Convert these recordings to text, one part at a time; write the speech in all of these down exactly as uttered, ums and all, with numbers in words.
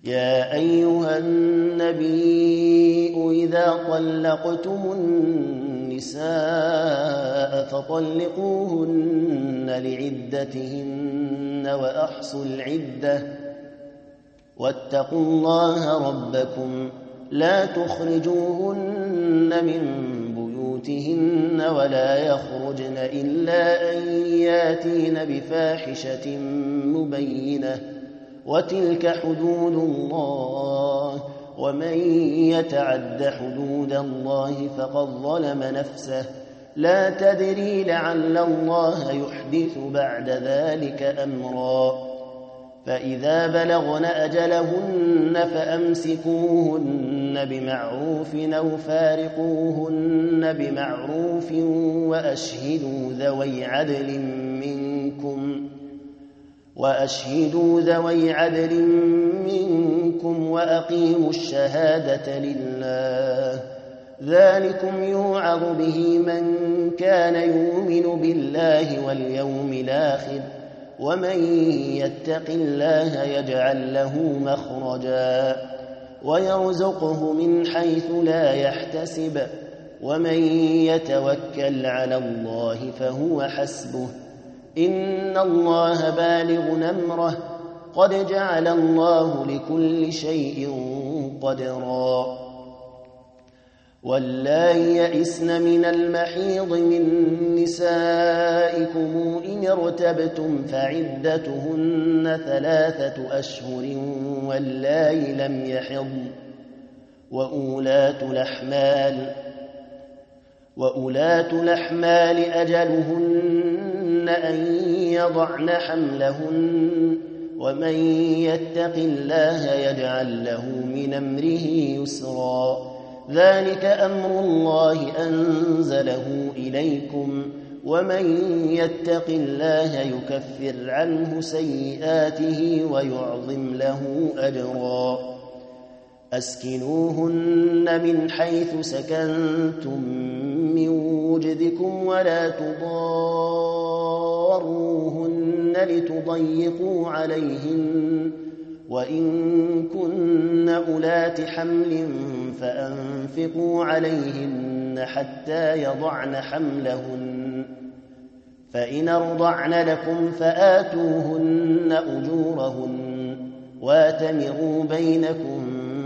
يا أيها النبي إذا طلقتم النساء فطلقوهن لعدتهن وأحصوا العدة واتقوا الله ربكم لا تخرجوهن من بيوتهن ولا يخرجن إلا أن ياتين بفاحشة مبينة وتلك حدود الله ومن يتعد حدود الله فقد ظلم نفسه لا تدري لعل الله يحدث بعد ذلك أمرا فإذا بلغن أجلهن فأمسكوهن بمعروف أو فارقوهن بمعروف وأشهدوا ذوي عدل منكم وأشهدوا ذوي عدل منكم وأقيموا الشهادة لله ذلكم يوعظ به من كان يؤمن بالله واليوم الآخر ومن يتق الله يجعل له مخرجا ويرزقه من حيث لا يحتسب ومن يتوكل على الله فهو حسبه إن الله بالغ أمره قد جعل الله لكل شيء قدرا واللائي يئسن من المحيض من نسائكم إن ارتبتم فعدتهن ثلاثة أشهر واللائي لم يحضن وأولاة الأحمال وأولاة الأحمال أجلهن أن يضعن حملهن ومن يتق الله يجعل له من أمره يسرا ذلك أمر الله أنزله إليكم ومن يتق الله يكفر عنه سيئاته ويعظم له أجرا أسكنوهن من حيث سكنتم من وجدكم ولا تضاروهن لتضيقوا عليهن وإن كن أولات حمل فأنفقوا عليهن حتى يضعن حملهن فإن أرضعن لكم فآتوهن أجورهن واتمروا بينكم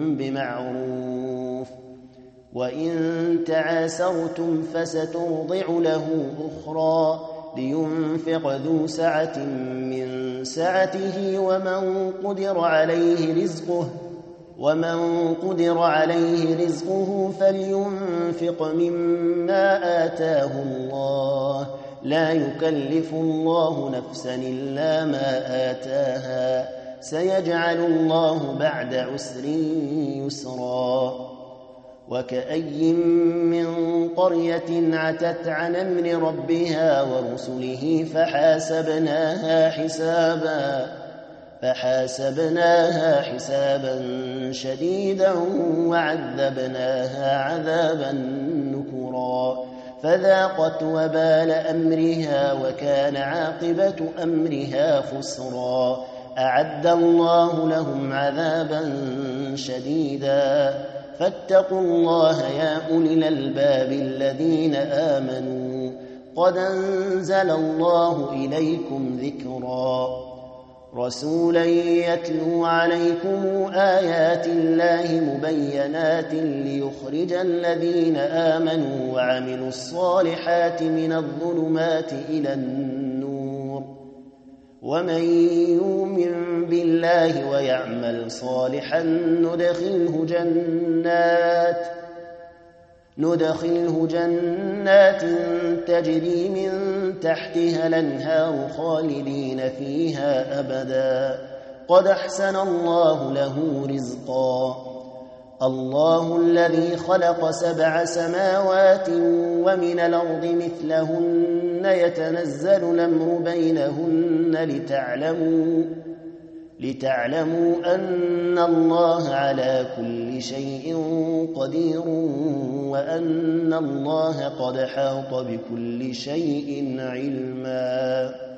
بمعروف وإن تعاسرتم فسترضع له أخرى لينفق ذو سعة من سعته ومن قدر عليه رزقه ومن قدر عليه رزقه فلينفق مما آتاه الله لا يكلف الله نفسا إلا ما آتاها سيجعل الله بعد عسر يسرا وكأي من قرية عتت عن أمر ربها ورسله فحاسبناها حسابا فحاسبناها حسابا شديدا وعذبناها عذابا نكرا فذاقت وبال أمرها وكان عاقبة أمرها خسرا أعد الله لهم عذابا شديدا فاتقوا الله يا أولي الألباب الذين آمنوا قد أنزل الله إليكم ذكرا رسولا يتلو عليكم آيات الله مبينات ليخرج الذين آمنوا وعملوا الصالحات من الظلمات إلى النور ومن يؤمن بالله ويعمل صالحا ندخله جنات ندخله جنات تجري من تحتها الأنهار خالدين فيها أبدا قد أحسن الله له رزقا الله الذي خلق سبع سماوات ومن الأرض مثلهن يتنزل الأمر بينهن لتعلموا لتعلموا أن الله على كل شيء قدير وأن الله قد حاط بكل شيء علما